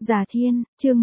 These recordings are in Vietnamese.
Già Thiên, chương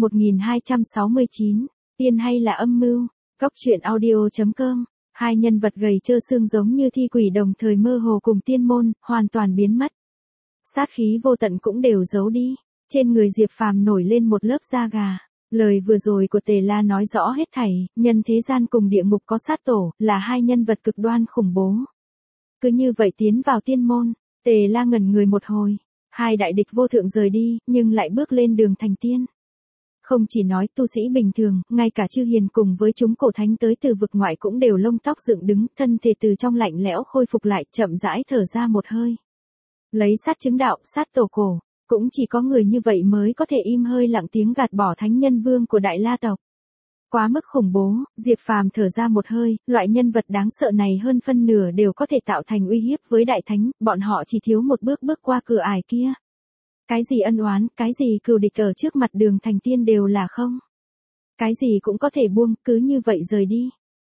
1269, tiên hay là âm mưu, Góc truyện audio.com, hai nhân vật gầy trơ xương giống như thi quỷ đồng thời mơ hồ cùng tiên môn, hoàn toàn biến mất. Sát khí vô tận cũng đều giấu đi, trên người Diệp Phàm nổi lên một lớp da gà. Lời vừa rồi của Tề La nói rõ hết thảy, nhân thế gian cùng địa ngục có sát tổ, là hai nhân vật cực đoan khủng bố. Cứ như vậy tiến vào tiên môn, Tề La ngẩn người một hồi. Hai đại địch vô thượng rời đi, nhưng lại bước lên đường thành tiên. Không chỉ nói tu sĩ bình thường, ngay cả chư hiền cùng với chúng cổ thánh tới từ vực ngoại cũng đều lông tóc dựng đứng, thân thể từ trong lạnh lẽo khôi phục lại, chậm rãi thở ra một hơi. Lấy sát chứng đạo, sát tổ cổ, cũng chỉ có người như vậy mới có thể im hơi lặng tiếng gạt bỏ thánh nhân vương của Đại La tộc. Quá mức khủng bố, Diệp Phàm thở ra một hơi, loại nhân vật đáng sợ này hơn phân nửa đều có thể tạo thành uy hiếp với đại thánh, bọn họ chỉ thiếu một bước bước qua cửa ải kia. Cái gì ân oán, cái gì cừu địch ở trước mặt đường thành tiên đều là không. Cái gì cũng có thể buông, cứ như vậy rời đi.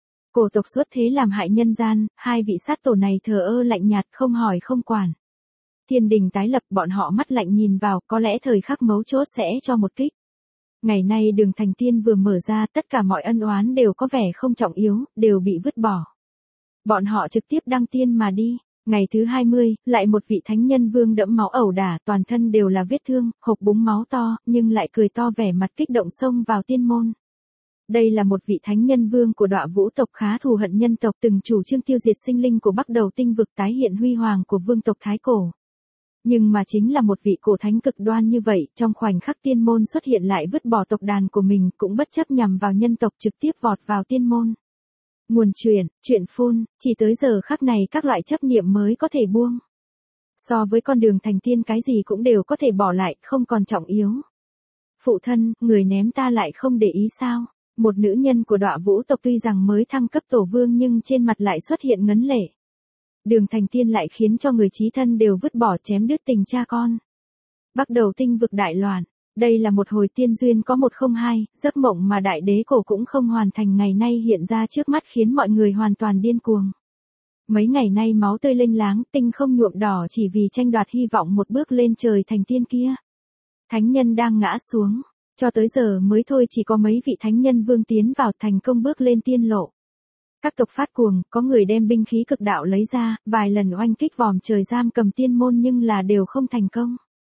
Cổ tộc xuất thế làm hại nhân gian, hai vị sát tổ này thờ ơ lạnh nhạt không hỏi không quản. Thiên đình tái lập, bọn họ mắt lạnh nhìn vào, có lẽ thời khắc mấu chốt sẽ cho một kích. Ngày nay đường thành tiên vừa mở ra, tất cả mọi ân oán đều có vẻ không trọng yếu, đều bị vứt bỏ. Bọn họ trực tiếp đăng tiên mà đi. Ngày thứ 20, lại một vị thánh nhân vương đẫm máu ẩu đả, toàn thân đều là vết thương, hộc búng máu to, nhưng lại cười to vẻ mặt kích động xông vào tiên môn. Đây là một vị thánh nhân vương của Đọa Vũ tộc khá thù hận nhân tộc, từng chủ trương tiêu diệt sinh linh của Bắc Đầu tinh vực, tái hiện huy hoàng của vương tộc Thái Cổ. Nhưng mà chính là một vị cổ thánh cực đoan như vậy, trong khoảnh khắc tiên môn xuất hiện lại vứt bỏ tộc đàn của mình, cũng bất chấp nhằm vào nhân tộc trực tiếp vọt vào tiên môn. Nguồn chuyện phun, chỉ tới giờ khắc này các loại chấp niệm mới có thể buông. So với con đường thành tiên cái gì cũng đều có thể bỏ lại, không còn trọng yếu. Phụ thân, người ném ta lại không để ý sao? Một nữ nhân của Đọa Vũ tộc tuy rằng mới thăng cấp tổ vương nhưng trên mặt lại xuất hiện ngấn lệ. Đường thành tiên lại khiến cho người chí thân đều vứt bỏ chém đứt tình cha con. Bắc Đầu tinh vực đại loạn. Đây là một hồi tiên duyên có 102, giấc mộng mà đại đế cổ cũng không hoàn thành ngày nay hiện ra trước mắt khiến mọi người hoàn toàn điên cuồng. Mấy ngày nay máu tươi lênh láng, tinh không nhuộm đỏ chỉ vì tranh đoạt hy vọng một bước lên trời thành tiên kia. Thánh nhân đang ngã xuống, cho tới giờ mới thôi chỉ có mấy vị thánh nhân vương tiến vào thành công bước lên tiên lộ. Các tộc phát cuồng, có người đem binh khí cực đạo lấy ra, vài lần oanh kích vòm trời giam cầm tiên môn nhưng là đều không thành công.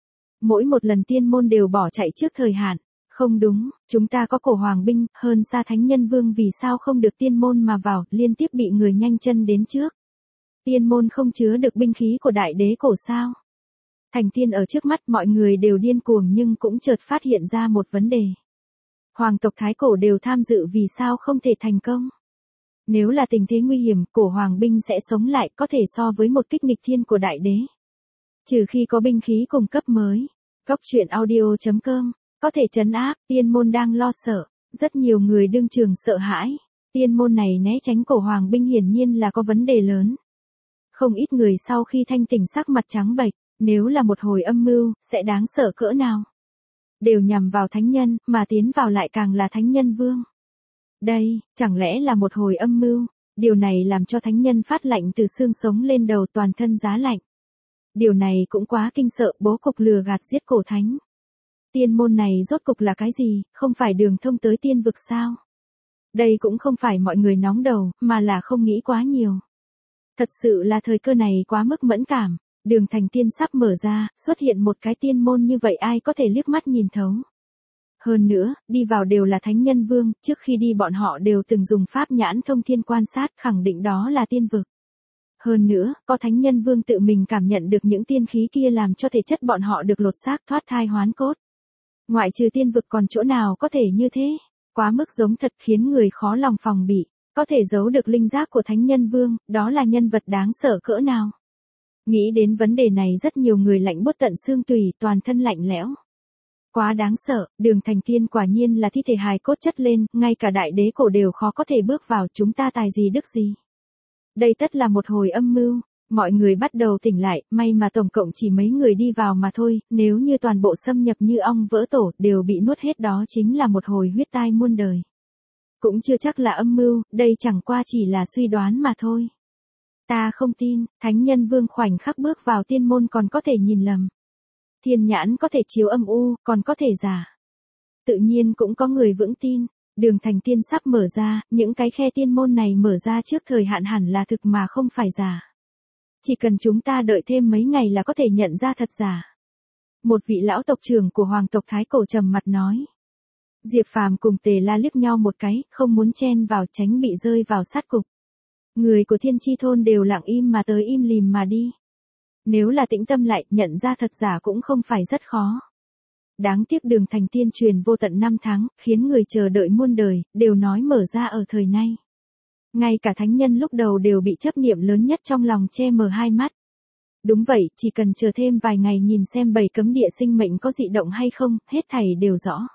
Mỗi một lần tiên môn đều bỏ chạy trước thời hạn. Không đúng, chúng ta có cổ hoàng binh, hơn xa thánh nhân vương vì sao không được tiên môn mà vào, liên tiếp bị người nhanh chân đến trước. Tiên môn không chứa được binh khí của đại đế cổ sao? Thành tiên ở trước mắt mọi người đều điên cuồng nhưng cũng chợt phát hiện ra một vấn đề. Hoàng tộc Thái Cổ đều tham dự vì sao không thể thành công? Nếu là tình thế nguy hiểm, cổ hoàng binh sẽ sống lại có thể so với một kích nghịch thiên của đại đế. Trừ khi có binh khí cùng cấp mới. Góc truyện audio.com, có thể trấn áp, tiên môn đang lo sợ, rất nhiều người đương trường sợ hãi. Tiên môn này né tránh cổ hoàng binh hiển nhiên là có vấn đề lớn. Không ít người sau khi thanh tỉnh sắc mặt trắng bệch, nếu là một hồi âm mưu, sẽ đáng sợ cỡ nào. Đều nhằm vào thánh nhân, mà tiến vào lại càng là thánh nhân vương. Đây, chẳng lẽ là một hồi âm mưu, điều này làm cho thánh nhân phát lạnh từ xương sống lên đầu toàn thân giá lạnh. Điều này cũng quá kinh sợ, bố cục lừa gạt giết cổ thánh. Tiên môn này rốt cục là cái gì, không phải đường thông tới tiên vực sao? Đây cũng không phải mọi người nóng đầu, mà là không nghĩ quá nhiều. Thật sự là thời cơ này quá mức mẫn cảm, đường thành tiên sắp mở ra, xuất hiện một cái tiên môn như vậy ai có thể liếc mắt nhìn thấu. Hơn nữa, đi vào đều là thánh nhân vương, trước khi đi bọn họ đều từng dùng pháp nhãn thông thiên quan sát, khẳng định đó là tiên vực. Hơn nữa, có thánh nhân vương tự mình cảm nhận được những tiên khí kia làm cho thể chất bọn họ được lột xác thoát thai hoán cốt. Ngoại trừ tiên vực còn chỗ nào có thể như thế, quá mức giống thật khiến người khó lòng phòng bị, có thể giấu được linh giác của thánh nhân vương, đó là nhân vật đáng sợ cỡ nào. Nghĩ đến vấn đề này rất nhiều người lạnh buốt tận xương tủy, toàn thân lạnh lẽo. Quá đáng sợ, đường thành tiên quả nhiên là thi thể hài cốt chất lên, ngay cả đại đế cổ đều khó có thể bước vào, chúng ta tài gì đức gì. Đây tất là một hồi âm mưu, mọi người bắt đầu tỉnh lại, may mà tổng cộng chỉ mấy người đi vào mà thôi, nếu như toàn bộ xâm nhập như ong vỡ tổ đều bị nuốt hết đó chính là một hồi huyết tai muôn đời. Cũng chưa chắc là âm mưu, đây chẳng qua chỉ là suy đoán mà thôi. Ta không tin, thánh nhân vương khoảnh khắc bước vào tiên môn còn có thể nhìn lầm. Thiên nhãn có thể chiếu âm u, còn có thể giả. tự nhiên cũng có người vững tin. Đường thành tiên sắp mở ra, những cái khe tiên môn này mở ra trước thời hạn hẳn là thực mà không phải giả. Chỉ cần chúng ta đợi thêm mấy ngày là có thể nhận ra thật giả. Một vị lão tộc trưởng của hoàng tộc Thái Cổ trầm mặt nói. Diệp Phàm cùng Tề La liếc nhau một cái, không muốn chen vào tránh bị rơi vào sát cục. Người của Thiên Chi thôn đều lặng im mà tới im lìm mà đi. Nếu là tĩnh tâm lại, nhận ra thật giả cũng không phải rất khó. Đáng tiếc đường thành tiên truyền vô tận 5 tháng, khiến người chờ đợi muôn đời, đều nói mở ra ở thời nay. Ngay cả thánh nhân lúc đầu đều bị chấp niệm lớn nhất trong lòng che mờ hai mắt. Đúng vậy, chỉ cần chờ thêm vài ngày nhìn xem 7 cấm địa sinh mệnh có dị động hay không, hết thảy đều rõ.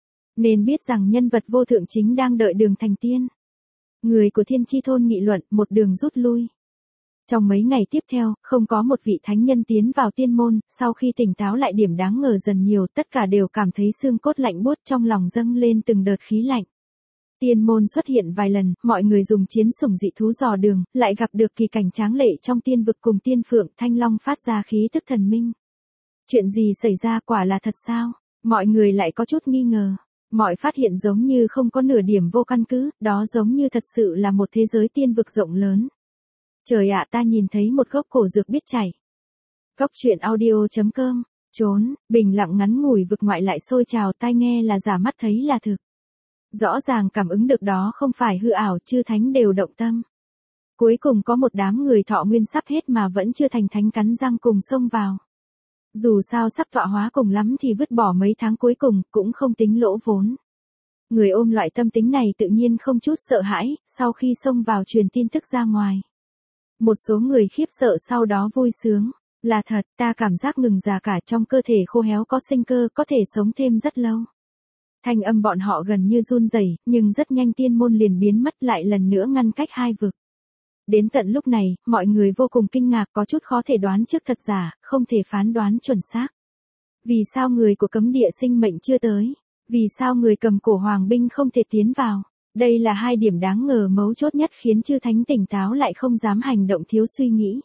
Nên biết rằng nhân vật vô thượng chính đang đợi đường thành tiên. Người của Thiên Chi thôn nghị luận, một đường rút lui. Trong mấy ngày tiếp theo, không có một vị thánh nhân tiến vào tiên môn, sau khi tỉnh táo lại điểm đáng ngờ dần nhiều, tất cả đều cảm thấy xương cốt lạnh buốt trong lòng dâng lên từng đợt khí lạnh. Tiên môn xuất hiện vài lần, mọi người dùng chiến sủng dị thú dò đường, lại gặp được kỳ cảnh tráng lệ trong tiên vực cùng tiên phượng, thanh long phát ra khí tức thần minh. Chuyện gì xảy ra, quả là thật sao? Mọi người lại có chút nghi ngờ. Mọi phát hiện giống như không có nửa điểm vô căn cứ, đó giống như thật sự là một thế giới tiên vực rộng lớn. Trời ạ, ta nhìn thấy một gốc cổ dược biết chảy. Góc truyện audio.com, trốn, bình lặng ngắn ngủi vực ngoại lại sôi trào, tai nghe là giả mắt thấy là thực. Rõ ràng cảm ứng được đó không phải hư ảo, chư thánh đều động tâm. Cuối cùng có một đám người thọ nguyên sắp hết mà vẫn chưa thành thánh cắn răng cùng xông vào. Dù sao sắp tọa hóa cùng lắm thì vứt bỏ mấy tháng cuối cùng, cũng không tính lỗ vốn. Người ôm loại tâm tính này tự nhiên không chút sợ hãi, sau khi xông vào truyền tin tức ra ngoài. Một số người khiếp sợ sau đó vui sướng. Là thật, ta cảm giác ngừng già cả, trong cơ thể khô héo có sinh cơ, có thể sống thêm rất lâu. Thanh âm bọn họ gần như run rẩy, nhưng rất nhanh tiên môn liền biến mất lại lần nữa ngăn cách hai vực. Đến tận lúc này, mọi người vô cùng kinh ngạc, có chút khó thể đoán trước thật giả, không thể phán đoán chuẩn xác. Vì sao người của cấm địa sinh mệnh chưa tới? Vì sao người cầm cổ hoàng binh không thể tiến vào? Đây là hai điểm đáng ngờ mấu chốt nhất khiến chư thánh tỉnh táo lại không dám hành động thiếu suy nghĩ.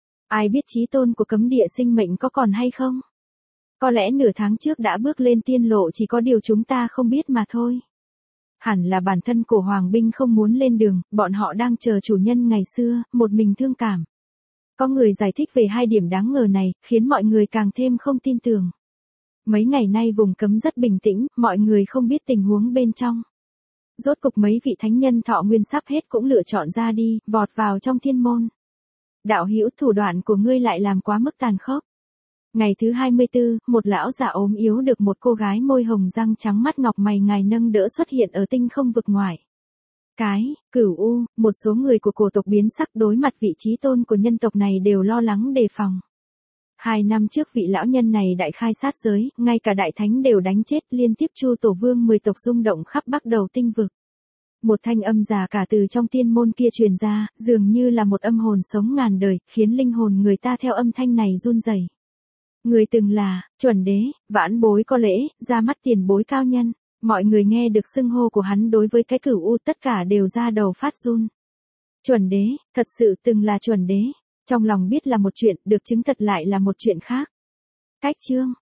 Ai biết chí tôn của cấm địa sinh mệnh có còn hay không? Có lẽ nửa tháng trước đã bước lên tiên lộ, chỉ có điều chúng ta không biết mà thôi. Hẳn là bản thân cổ hoàng binh không muốn lên đường, bọn họ đang chờ chủ nhân ngày xưa, một mình thương cảm. Có người giải thích về hai điểm đáng ngờ này, khiến mọi người càng thêm không tin tưởng. Mấy ngày nay vùng cấm rất bình tĩnh, mọi người không biết tình huống bên trong. Rốt cục mấy vị thánh nhân thọ nguyên sắp hết cũng lựa chọn ra đi, vọt vào trong thiên môn. Đạo hữu, thủ đoạn của ngươi lại làm quá mức tàn khốc. Ngày thứ 24, một lão già ốm yếu được một cô gái môi hồng răng trắng mắt ngọc mày ngài nâng đỡ xuất hiện ở tinh không vực ngoài. Cửu U, một số người của cổ tộc biến sắc đối mặt vị trí tôn của nhân tộc này đều lo lắng đề phòng. 2 năm trước vị lão nhân này đại khai sát giới, ngay cả đại thánh đều đánh chết, liên tiếp Chu tổ vương 10 tộc rung động khắp bắc đầu tinh vực. Một thanh âm già cả từ trong tiên môn kia truyền ra, dường như là một âm hồn sống ngàn đời, khiến linh hồn người ta theo âm thanh này run rẩy. Người từng là chuẩn đế, vãn bối có lễ, ra mắt tiền bối cao nhân. Mọi người nghe được xưng hô của hắn đối với cái Cửu U tất cả đều ra đầu phát run. Chuẩn đế, thật sự từng là chuẩn đế. Trong lòng biết là một chuyện, được chứng thật lại là một chuyện khác. Cách chương